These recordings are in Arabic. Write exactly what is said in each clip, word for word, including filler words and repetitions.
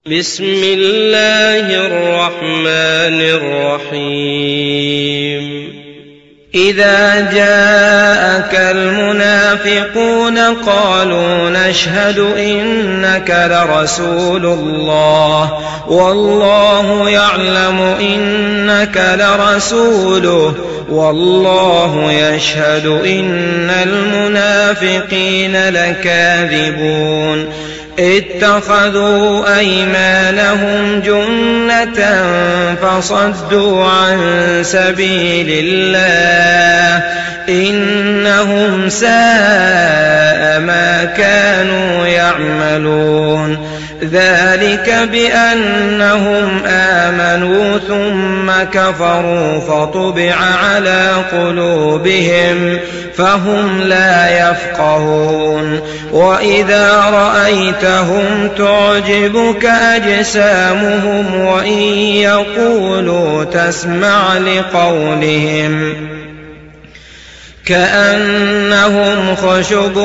بسم الله الرحمن الرحيم إذا جاءك المنافقون قالوا نشهد إنك لرسول الله والله يعلم إنك لرسوله والله يشهد إن المنافقين لكاذبون اتخذوا أيمانهم جنة فصدوا عن سبيل الله إنهم ساء ما كانوا يعملون ذلك بأنهم آمنوا ثم كفروا فطبع على قلوبهم فهم لا يفقهون وإذا رأيتهم تعجبك أجسامهم وإن يقولوا تسمع لقولهم كأنهم خشب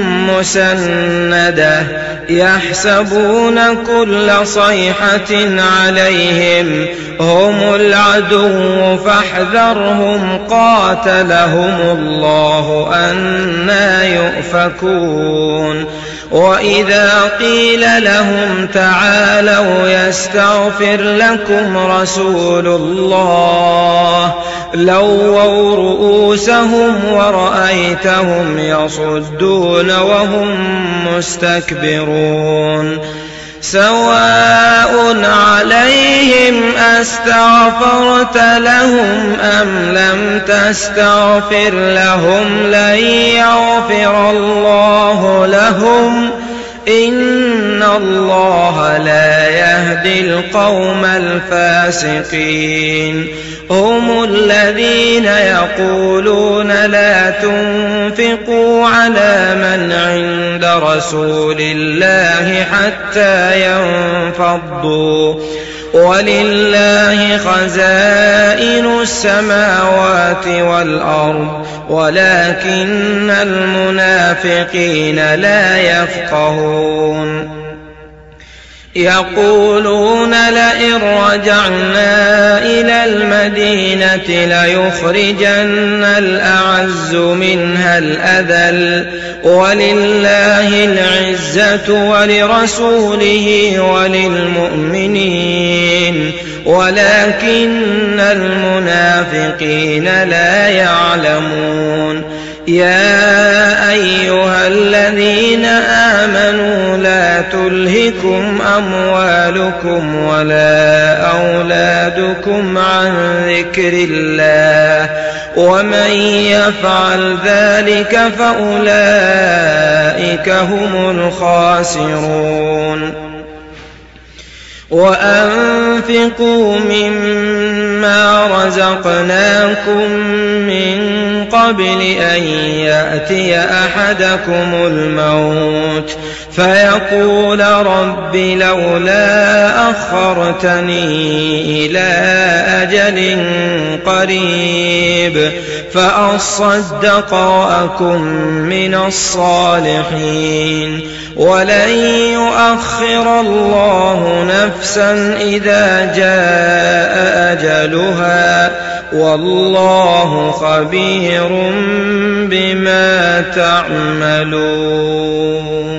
مسندة يحسبون كل صيحة عليهم هم العدو فاحذرهم قاتلهم الله أنى يؤفكون وإذا قيل لهم تعالوا يستغفر لكم رسول الله لووا رؤوسهم ورأيتهم يصدون وهم مستكبرون سواء عليهم أستغفرت لهم أم لم تستغفر لهم لن يغفر الله لهم إن الله لا يهدي القوم الفاسقين هم الذين يقولون لا تنفقوا على من عند رسول الله حتى ينفضوا ولله خزائن السماوات والأرض ولكن المنافقين لا يفقهون يقولون لئن رجعنا إلى المدينة ليخرجن الأعز منها الأذل ولله العزة ولرسوله وللمؤمنين ولكن المنافقين لا يعلمون يا أيها الذين آمنوا لا تلهكم أموالكم ولا أولادكم عن ذكر الله ومن يفعل ذلك فأولئك هم الخاسرون وأنفقوا مما رزقناكم من قبل أن يأتي أحدكم الموت فيقول رب لولا أخرتني إلى أجل قريب فأصدق وأكن من الصالحين ولن يؤخر الله نفسا إذا جاء أجلها والله خبير بما تعملون.